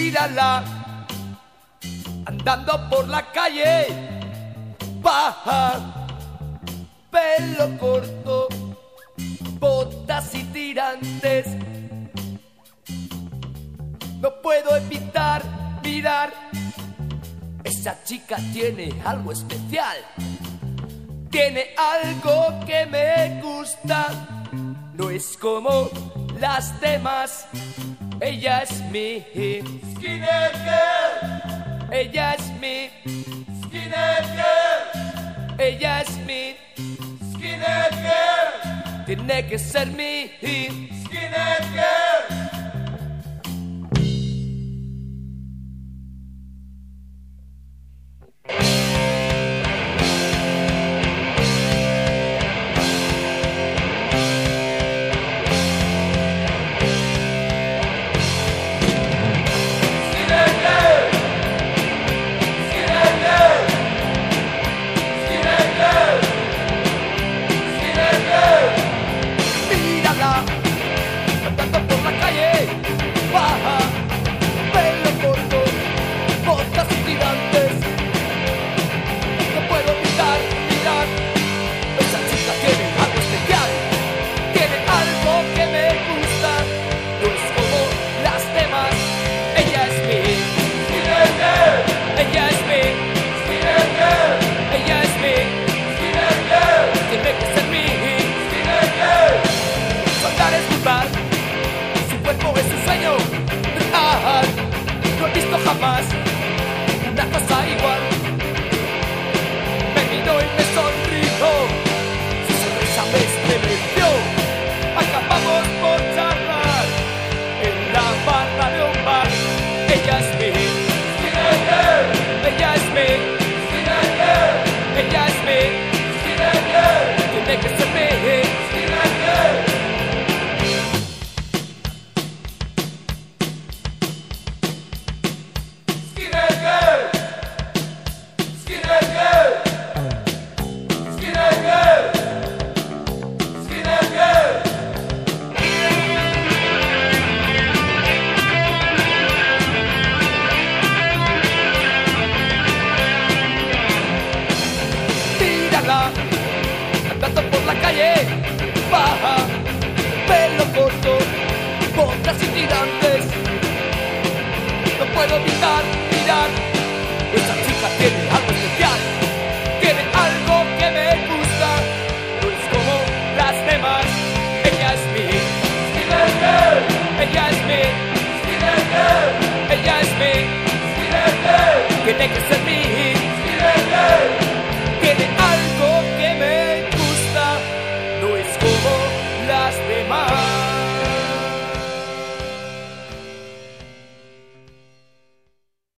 Mírala, andando por la calle, baja, pelo corto, botas y tirantes. No puedo evitar mirar, esa chica tiene algo especial, tiene algo que me gusta, no es como las demás. Ella es mi Skinhead Girl, ella es mi Skinhead Girl, ella es mi Skinhead Girl, tiene que ser mi Skinhead Girl. Mírala, andando por la calle, baja, pelo corto, botas y tirantes. No puedo evitar mirar, esa chica tiene algo especial, tiene algo que me gusta, no es como las demás. Ella es mi Skinhead Girl, ella es mi Skinhead Girl, ella es mi Skinhead Girl, tiene que ser mi Skinhead Girl. su andar es brutal, su cuerpo es un sueño real. No he visto jamás una cosa igual. Me miró y me sonrió, su sonrisa me estremeció. Acabamos por charlar en la barra de un bar. Ella es mi Skinhead Girl, ella es mi Skinhead Girl, ella es mi Skinhead Girl, tiene que ser mi Skinhead Girl. Skinhead Girl, Skinhead Girl, Skinhead Girl, Skinhead Girl. Mírala, andando por la calle, baja, pelo corto, botas y tirantes. No puedo evitar mirar, esa